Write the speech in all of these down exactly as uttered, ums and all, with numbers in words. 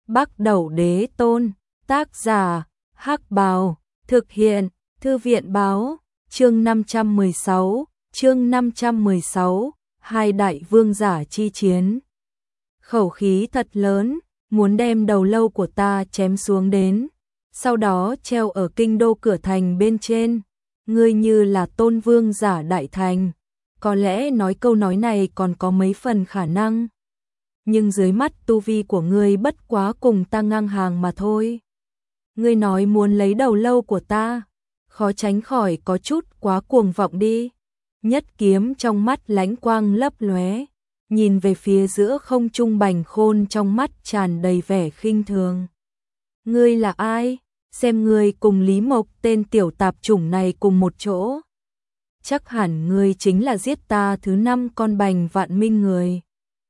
Bắc Đẩu Đế Tôn, tác giả, Hắc Bào, thực hiện, Thư viện báo, chương năm trăm mười sáu, chương năm trăm mười sáu, hai đại vương giả chi chiến. Khẩu khí thật lớn, muốn đem đầu lâu của ta chém xuống đến, sau đó treo ở kinh đô cửa thành bên trên, ngươi như là tôn vương giả đại thành, có lẽ nói câu nói này còn có mấy phần khả năng. Nhưng dưới mắt tu vi của ngươi bất quá cùng ta ngang hàng mà thôi. Ngươi nói muốn lấy đầu lâu của ta, khó tránh khỏi có chút quá cuồng vọng đi. Nhất kiếm trong mắt lánh quang lấp lóe, nhìn về phía giữa không trung Bành Khôn trong mắt tràn đầy vẻ khinh thường. Ngươi là ai? Xem ngươi cùng Lý Mộc tên tiểu tạp chủng này cùng một chỗ. Chắc hẳn ngươi chính là giết ta thứ năm con Bành Vạn Minh người.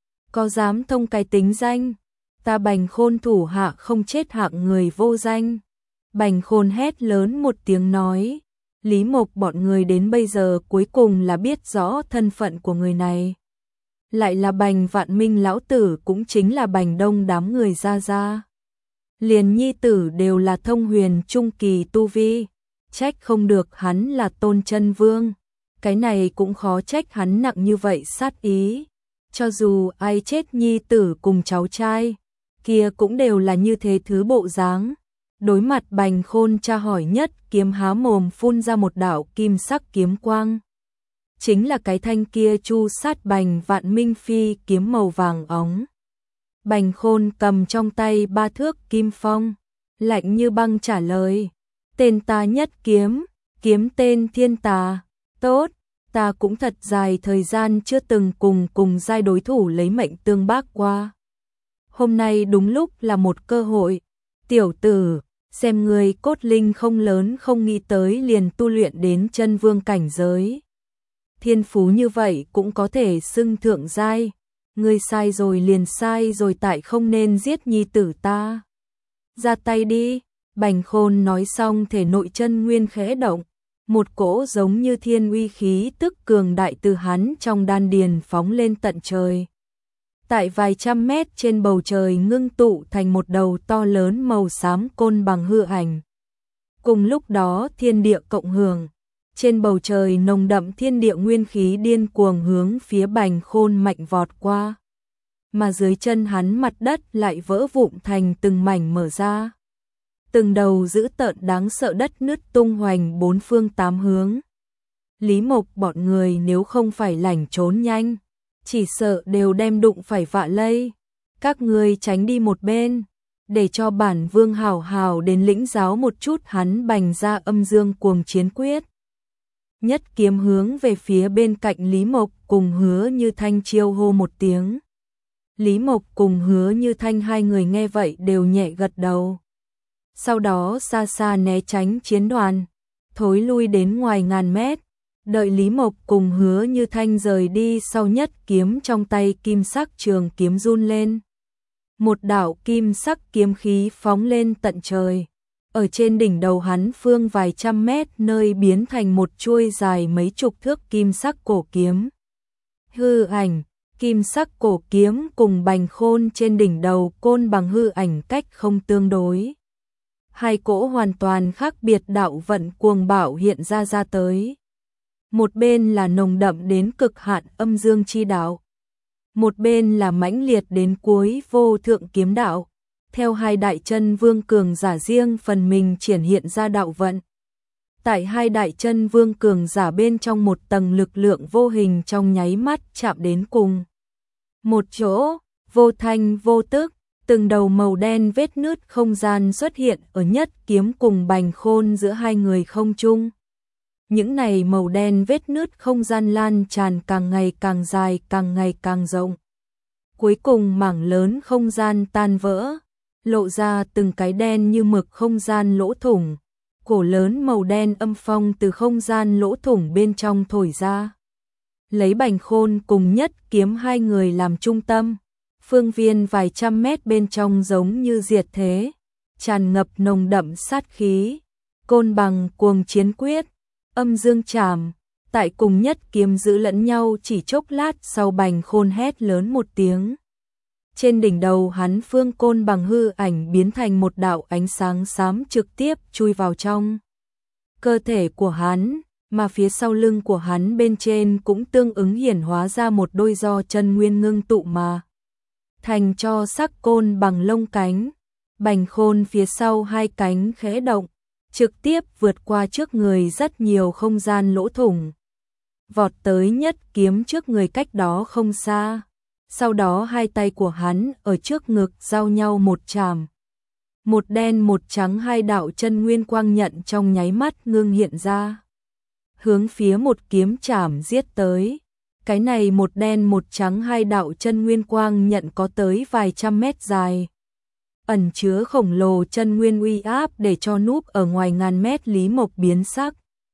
Có dám thông cái tính danh, ta Bành Khôn thủ hạ không chết hạng người vô danh. Bành Khôn hét lớn một tiếng nói, Lý Mộc bọn người đến bây giờ cuối cùng là biết rõ thân phận của người này. Lại là Bành Vạn Minh lão tử, cũng chính là Bành Đông đám người ra ra. Liền nhi tử đều là thông huyền trung kỳ tu vi, trách không được hắn là Tôn Chân Vương. Cái này cũng khó trách hắn nặng như vậy sát ý. Cho dù ai chết nhi tử cùng cháu trai, kia cũng đều là như thế thứ bộ dáng. Đối mặt Bành Khôn tra hỏi, nhất kiếm há mồm phun ra một đạo kim sắc kiếm quang. Chính là cái thanh kia chu sát Bành Vạn Minh phi kiếm màu vàng óng. Bành Khôn cầm trong tay ba thước kim phong, lạnh như băng trả lời, tên ta nhất kiếm, kiếm tên thiên tà. Tốt, ta cũng thật dài thời gian chưa từng cùng cùng giai đối thủ lấy mệnh tương bác qua. Hôm nay đúng lúc là một cơ hội. Tiểu tử, xem người cốt linh không lớn, không nghĩ tới liền tu luyện đến chân vương cảnh giới. Thiên phú như vậy cũng có thể xưng thượng giai. Ngươi sai rồi liền sai rồi, tại không nên giết nhi tử ta. Ra tay đi. Bành Khôn nói xong thể nội chân nguyên khẽ động. Một cỗ giống như thiên uy khí tức cường đại từ hắn trong đan điền phóng lên tận trời. Tại vài trăm mét trên bầu trời ngưng tụ thành một đầu to lớn màu xám côn bằng hư ảnh. Cùng lúc đó thiên địa cộng hưởng, trên bầu trời nồng đậm thiên địa nguyên khí điên cuồng hướng phía Bành Khôn mạnh vọt qua. Mà dưới chân hắn mặt đất lại vỡ vụn thành từng mảnh mở ra. Từng đầu dữ tợn đáng sợ đất nứt tung hoành bốn phương tám hướng. Lý Mộc bọn người nếu không phải lảnh trốn nhanh, chỉ sợ đều đem đụng phải vạ lây. Các ngươi tránh đi một bên, để cho bản vương hảo hảo đến lĩnh giáo một chút hắn Bành ra âm dương cuồng chiến quyết. Nhất kiếm hướng về phía bên cạnh Lý Mộc cùng Hứa Như Thanh chiêu hô một tiếng. Lý Mộc cùng Hứa Như Thanh hai người nghe vậy đều nhẹ gật đầu. Sau đó xa xa né tránh chiến đoàn, thối lui đến ngoài ngàn mét. Đợi Lý Mộc cùng Hứa Như Thanh rời đi sau, nhất kiếm trong tay kim sắc trường kiếm run lên. Một đạo kim sắc kiếm khí phóng lên tận trời. Ở trên đỉnh đầu hắn phương vài trăm mét nơi biến thành một chuôi dài mấy chục thước kim sắc cổ kiếm. Hư ảnh, kim sắc cổ kiếm cùng Bành Khôn trên đỉnh đầu côn bằng hư ảnh cách không tương đối. Hai cỗ hoàn toàn khác biệt đạo vận cuồng bạo hiện ra ra tới. Một bên là nồng đậm đến cực hạn âm dương chi đạo, một bên là mãnh liệt đến cuối vô thượng kiếm đạo. Theo hai đại chân vương cường giả riêng phần mình triển hiện ra đạo vận. Tại hai đại chân vương cường giả bên trong, một tầng lực lượng vô hình trong nháy mắt chạm đến cùng một chỗ, vô thanh vô tức. Từng đầu màu đen vết nứt không gian xuất hiện ở nhất kiếm cùng Bành Khôn giữa hai người không trung. Những này màu đen vết nứt không gian lan tràn càng ngày càng dài, càng ngày càng rộng. Cuối cùng mảng lớn không gian tan vỡ, lộ ra từng cái đen như mực không gian lỗ thủng. Cổ lớn màu đen âm phong từ không gian lỗ thủng bên trong thổi ra. Lấy Bành Khôn cùng nhất kiếm hai người làm trung tâm. Phương viên vài trăm mét bên trong giống như diệt thế, tràn ngập nồng đậm sát khí. Côn bằng cuồng chiến quyết, âm dương trảm, tại cùng nhất kiếm giữ lẫn nhau chỉ chốc lát sau, Bành Khôn hét lớn một tiếng. Trên đỉnh đầu hắn phương côn bằng hư ảnh biến thành một đạo ánh sáng xám trực tiếp chui vào trong cơ thể của hắn, mà phía sau lưng của hắn bên trên cũng tương ứng hiển hóa ra một đôi do chân nguyên ngưng tụ mà thành cho sắc côn bằng lông cánh. Bành Khôn phía sau hai cánh khẽ động, trực tiếp vượt qua trước người rất nhiều không gian lỗ thủng, vọt tới nhất kiếm trước người cách đó không xa. Sau đó hai tay của hắn ở trước ngực giao nhau một chạm. Một đen một trắng hai đạo chân nguyên quang nhận trong nháy mắt ngưng hiện ra, hướng phía một kiếm chạm giết tới. Cái này một đen một trắng hai đạo chân nguyên quang nhận có tới vài trăm mét dài, ẩn chứa khổng lồ chân nguyên uy áp để cho núp ở ngoài ngàn mét Lý Mộc biến sắc.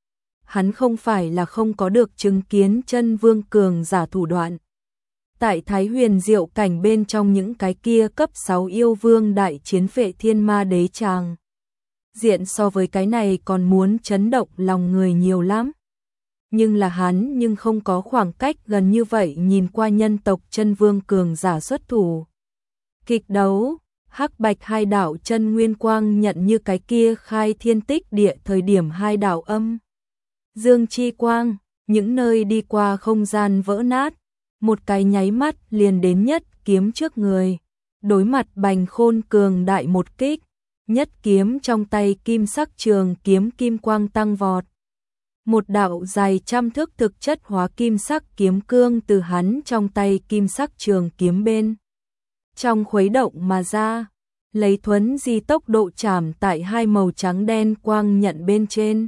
Hắn không phải là không có được chứng kiến chân vương cường giả thủ đoạn. Tại Thái Huyền Diệu cảnh bên trong những cái kia cấp sáu yêu vương đại chiến Phệ Thiên Ma Đế tràng, diện so với cái này còn muốn chấn động lòng người nhiều lắm. Nhưng là hắn nhưng không có khoảng cách gần như vậy nhìn qua nhân tộc chân vương cường giả xuất thủ. Kịch đấu, hắc bạch hai đạo chân nguyên quang nhận như cái kia khai thiên tích địa thời điểm hai đạo âm dương chi quang, những nơi đi qua không gian vỡ nát, một cái nháy mắt liền đến nhất kiếm trước người. Đối mặt Bành Khôn cường đại một kích, nhất kiếm trong tay kim sắc trường kiếm kim quang tăng vọt. Một đạo dài trăm thước thực chất hóa kim sắc kiếm cương từ hắn trong tay kim sắc trường kiếm bên trong khuấy động mà ra, lấy thuấn di tốc độ chạm tại hai màu trắng đen quang nhận bên trên.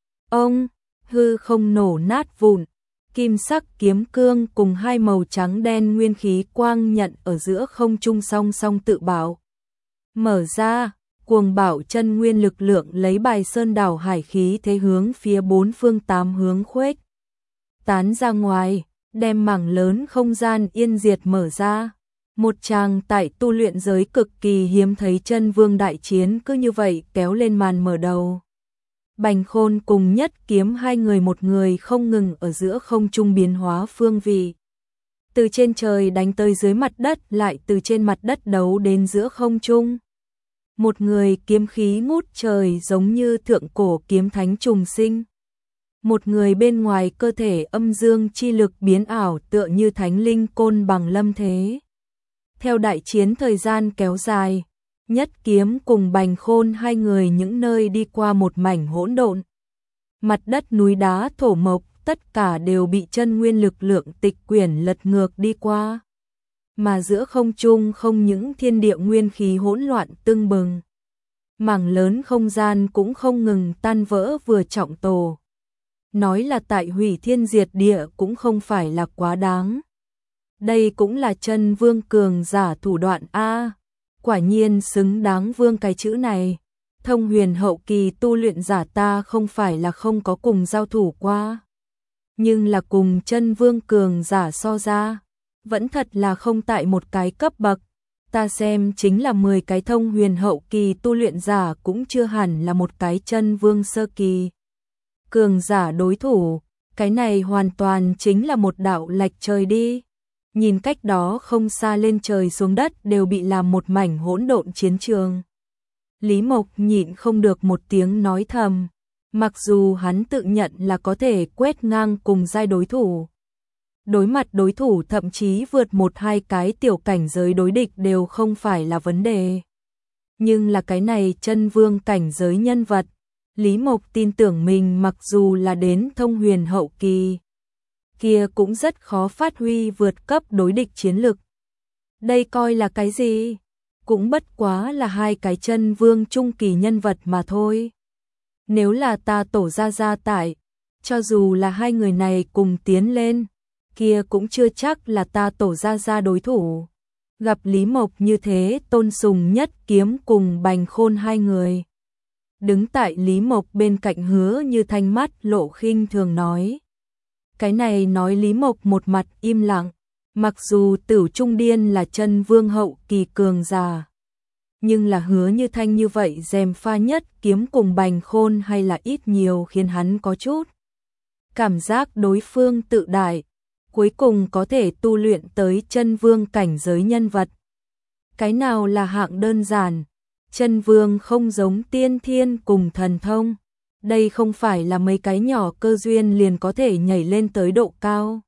Ông, hư không nổ nát vụn, kim sắc kiếm cương cùng hai màu trắng đen nguyên khí quang nhận ở giữa không trung song song tự bảo mở ra, cuồng bảo chân nguyên lực lượng lấy bài sơn đảo hải khí thế hướng phía bốn phương tám hướng khuếch tán ra ngoài, đem mảng lớn không gian yên diệt mở ra. Một tràng tại tu luyện giới cực kỳ hiếm thấy chân vương đại chiến cứ như vậy kéo lên màn mở đầu. Bành Khôn cùng nhất kiếm hai người một người không ngừng ở giữa không trung biến hóa phương vị. Từ trên trời đánh tới dưới mặt đất, lại từ trên mặt đất đấu đến giữa không trung. Một người kiếm khí ngút trời giống như thượng cổ kiếm thánh trùng sinh. Một người bên ngoài cơ thể âm dương chi lực biến ảo tựa như thánh linh côn bằng lâm thế. Theo đại chiến thời gian kéo dài, nhất kiếm cùng Bành Khôn hai người những nơi đi qua một mảnh hỗn độn. Mặt đất núi đá thổ mộc tất cả đều bị chân nguyên lực lượng tịch quyển lật ngược đi qua. Mà giữa không trung không những thiên địa nguyên khí hỗn loạn tưng bừng, mảng lớn không gian cũng không ngừng tan vỡ vừa trọng tổ. Nói là tại hủy thiên diệt địa cũng không phải là quá đáng. Đây cũng là chân vương cường giả thủ đoạn A. Quả nhiên xứng đáng vương cái chữ này. Thông huyền hậu kỳ tu luyện giả ta không phải là không có cùng giao thủ qua. Nhưng là cùng chân vương cường giả so ra, vẫn thật là không tại một cái cấp bậc. Ta xem chính là mười cái thông huyền hậu kỳ tu luyện giả cũng chưa hẳn là một cái chân vương sơ kỳ cường giả đối thủ. Cái này hoàn toàn chính là một đạo lệch trời đi. Nhìn cách đó không xa lên trời xuống đất đều bị làm một mảnh hỗn độn chiến trường. Lý Mộc nhịn không được một tiếng nói thầm. Mặc dù hắn tự nhận là có thể quét ngang cùng giai đối thủ, đối mặt đối thủ thậm chí vượt một hai cái tiểu cảnh giới đối địch đều không phải là vấn đề. Nhưng là cái này chân vương cảnh giới nhân vật, Lý Mộc tin tưởng mình mặc dù là đến thông huyền hậu kỳ, kia cũng rất khó phát huy vượt cấp đối địch chiến lực. Đây coi là cái gì? Cũng bất quá là hai cái chân vương trung kỳ nhân vật mà thôi. Nếu là ta tổ ra gia tại, cho dù là hai người này cùng tiến lên, kia cũng chưa chắc là ta tổ ra gia đối thủ. Gặp Lý Mộc như thế, Tôn Sùng nhất kiếm cùng Bành Khôn hai người. Đứng tại Lý Mộc bên cạnh Hứa Như Thanh mắt lộ khinh thường nói. Cái này nói Lý Mộc một mặt im lặng, mặc dù Tử Trung Điên là chân vương hậu kỳ cường giả, nhưng là Hứa Như Thanh như vậy dèm pha nhất kiếm cùng Bành Khôn hay là ít nhiều khiến hắn có chút cảm giác đối phương tự đại, cuối cùng có thể tu luyện tới chân vương cảnh giới nhân vật, Cái nào là hạng đơn giản? Chân vương không giống tiên thiên cùng thần thông. Đây không phải là mấy cái nhỏ cơ duyên liền có thể nhảy lên tới độ cao.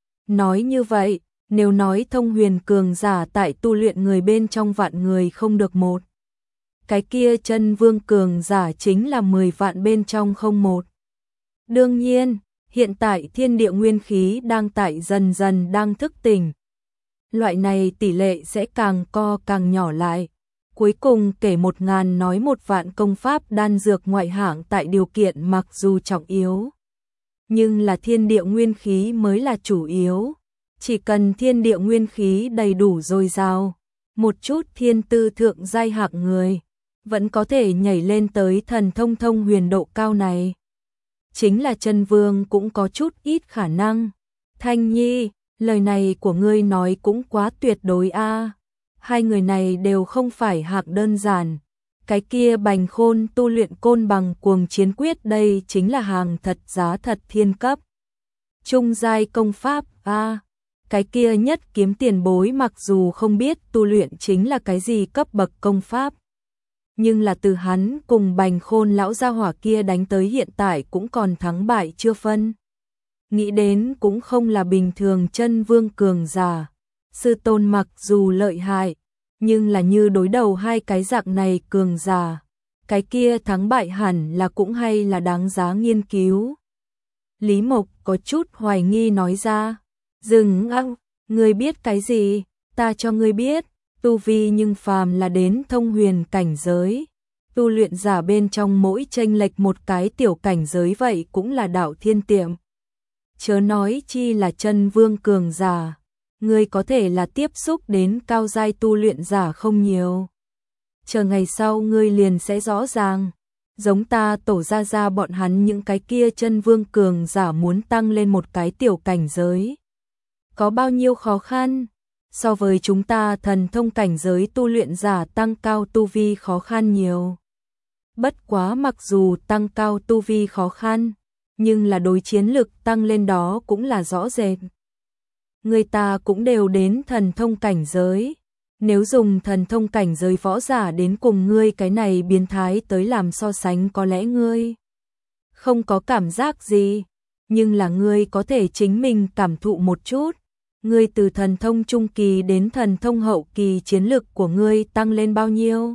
Nói như vậy, nếu nói thông huyền cường giả tại tu luyện người bên trong vạn người không được một. Cái kia chân vương cường giả chính là mười vạn bên trong không một. Đương nhiên, hiện tại thiên địa nguyên khí đang tại dần dần đang thức tỉnh. Loại này tỷ lệ sẽ càng co càng nhỏ lại. Cuối cùng kể một ngàn nói một vạn công pháp đan dược ngoại hạng tại điều kiện mặc dù trọng yếu. Nhưng là thiên địa nguyên khí mới là chủ yếu. Chỉ cần thiên địa nguyên khí đầy đủ dồi dào, một chút thiên tư thượng giai hạng người, vẫn có thể nhảy lên tới thần thông thông huyền độ cao này. Chính là chân vương cũng có chút ít khả năng. Thanh Nhi, lời này của ngươi nói cũng quá tuyệt đối a. Hai người này đều không phải hạng đơn giản. Cái kia Bành Khôn tu luyện côn bằng cuồng chiến quyết đây chính là hàng thật giá thật thiên cấp. Trung giai công pháp a. Cái kia nhất kiếm tiền bối mặc dù không biết tu luyện chính là cái gì cấp bậc công pháp. Nhưng là từ hắn cùng Bành Khôn lão gia hỏa kia đánh tới hiện tại cũng còn thắng bại chưa phân. Nghĩ đến cũng không là bình thường chân vương cường giả. Sư tôn mặc dù lợi hại, nhưng là như đối đầu hai cái dạng này cường giả. Cái kia thắng bại hẳn là cũng hay là đáng giá nghiên cứu. Lý Mộc có chút hoài nghi nói ra. Dừng ăng, ngươi biết cái gì, ta cho ngươi biết. Tu vi nhưng phàm là đến thông huyền cảnh giới. Tu luyện giả bên trong mỗi chênh lệch một cái tiểu cảnh giới vậy cũng là đạo thiên tiệm. Chớ nói chi là chân vương cường giả. Ngươi có thể là tiếp xúc đến cao giai tu luyện giả không nhiều. Chờ ngày sau ngươi liền sẽ rõ ràng. Giống ta tổ ra ra bọn hắn những cái kia chân vương cường giả muốn tăng lên một cái tiểu cảnh giới. Có bao nhiêu khó khăn? So với chúng ta thần thông cảnh giới tu luyện giả tăng cao tu vi khó khăn nhiều. Bất quá mặc dù tăng cao tu vi khó khăn, nhưng là đối chiến lực tăng lên đó cũng là rõ rệt. Người ta cũng đều đến thần thông cảnh giới. Nếu dùng thần thông cảnh giới võ giả đến cùng ngươi cái này biến thái tới làm so sánh có lẽ ngươi không có cảm giác gì, nhưng là ngươi có thể chính mình cảm thụ một chút. Ngươi từ thần thông trung kỳ đến thần thông hậu kỳ chiến lực của ngươi tăng lên bao nhiêu?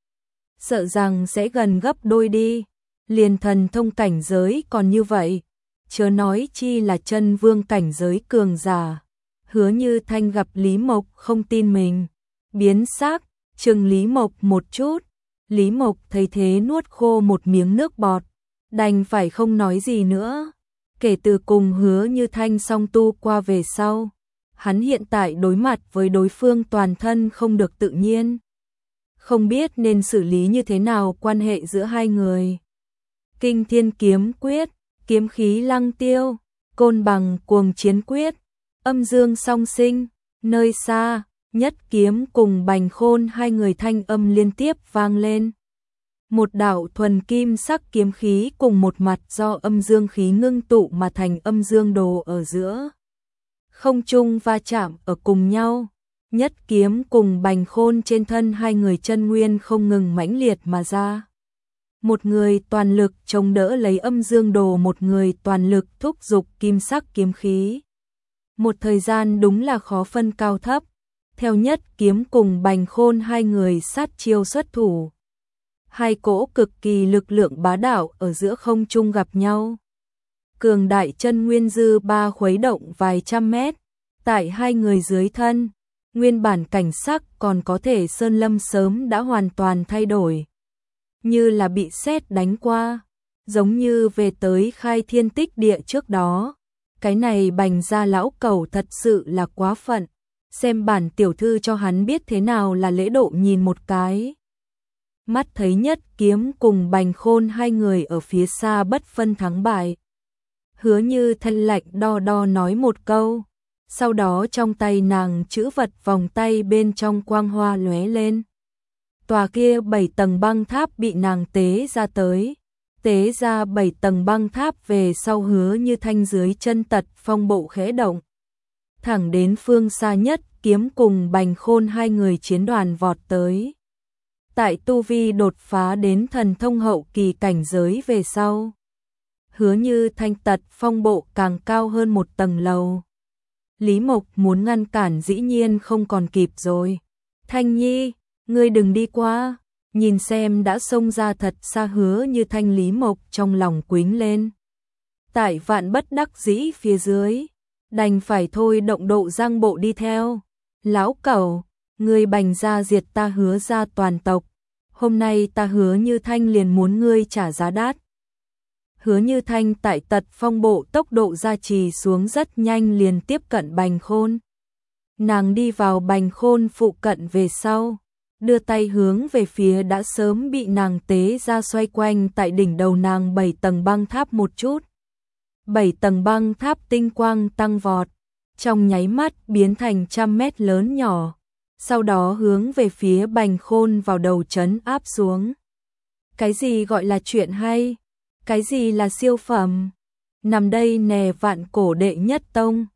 Sợ rằng sẽ gần gấp đôi đi. Liền thần thông cảnh giới còn như vậy, chớ nói chi là chân vương cảnh giới cường giả. Hứa Như Thanh gặp Lý Mộc không tin mình, biến sắc, trừng Lý Mộc một chút. Lý Mộc thấy thế nuốt khô một miếng nước bọt, đành phải không nói gì nữa. Kể từ cùng Hứa Như Thanh song tu qua về sau, hắn hiện tại đối mặt với đối phương toàn thân không được tự nhiên. Không biết nên xử lý như thế nào quan hệ giữa hai người. Kinh Thiên Kiếm Quyết, kiếm khí lăng tiêu, côn bằng cuồng chiến quyết, âm dương song sinh, nơi xa, nhất kiếm cùng Bành Khôn hai người thanh âm liên tiếp vang lên. Một đạo thuần kim sắc kiếm khí cùng một mặt do âm dương khí ngưng tụ mà thành âm dương đồ ở giữa. Không trung va chạm ở cùng nhau, nhất kiếm cùng Bành Khôn trên thân hai người chân nguyên không ngừng mãnh liệt mà ra. Một người toàn lực chống đỡ lấy âm dương đồ, một người toàn lực thúc giục kim sắc kiếm khí. Một thời gian đúng là khó phân cao thấp. Theo nhất kiếm cùng Bành Khôn hai người sát chiêu xuất thủ. Hai cỗ cực kỳ lực lượng bá đạo ở giữa không trung gặp nhau. Cường đại chân nguyên dư ba khuấy động vài trăm mét. Tại hai người dưới thân, nguyên bản cảnh sắc còn có thể sơn lâm sớm đã hoàn toàn thay đổi. Như là bị sét đánh qua, giống như về tới khai thiên tích địa trước đó. Cái này Bành gia lão cẩu thật sự là quá phận. Xem bản tiểu thư cho hắn biết thế nào là lễ độ nhìn một cái. Mắt thấy nhất kiếm cùng Bành Khôn hai người ở phía xa bất phân thắng bại. Hứa Như Thanh lạnh đo đo nói một câu. Sau đó trong tay nàng chữ vật vòng tay bên trong quang hoa lóe lên. Tòa kia bảy tầng băng tháp bị nàng tế ra tới. Tế ra bảy tầng băng tháp về sau Hứa Như Thanh dưới chân tật phong bộ khẽ động. thẳng đến phương xa nhất, kiếm cùng Bành Khôn hai người chiến đoàn vọt tới. Tại tu vi đột phá đến thần thông hậu kỳ cảnh giới về sau, Hứa Như Thanh tật phong bộ càng cao hơn một tầng lầu. Lý Mộc muốn ngăn cản dĩ nhiên không còn kịp rồi. Thanh Nhi, ngươi đừng đi qua. Nhìn xem đã xông ra thật xa Hứa Như Thanh, Lý Mộc trong lòng quính lên. Tại vạn bất đắc dĩ phía dưới, đành phải thôi động độ giang bộ đi theo. Lão cẩu, ngươi Bành gia diệt ta Hứa gia toàn tộc. Hôm nay ta Hứa Như Thanh liền muốn ngươi trả giá đắt. Hứa Như Thanh tại tật phong bộ tốc độ gia trì xuống rất nhanh liền tiếp cận Bành Khôn. Nàng đi vào Bành Khôn phụ cận về sau, đưa tay hướng về phía đã sớm bị nàng tế ra xoay quanh tại đỉnh đầu nàng bảy tầng băng tháp một chút. Bảy tầng băng tháp tinh quang tăng vọt, trong nháy mắt biến thành trăm mét lớn nhỏ, sau đó hướng về phía Bành Khôn vào đầu trấn áp xuống. Cái gì gọi là chuyện hay? Cái gì là siêu phẩm? Nằm đây nè vạn cổ đệ nhất tông,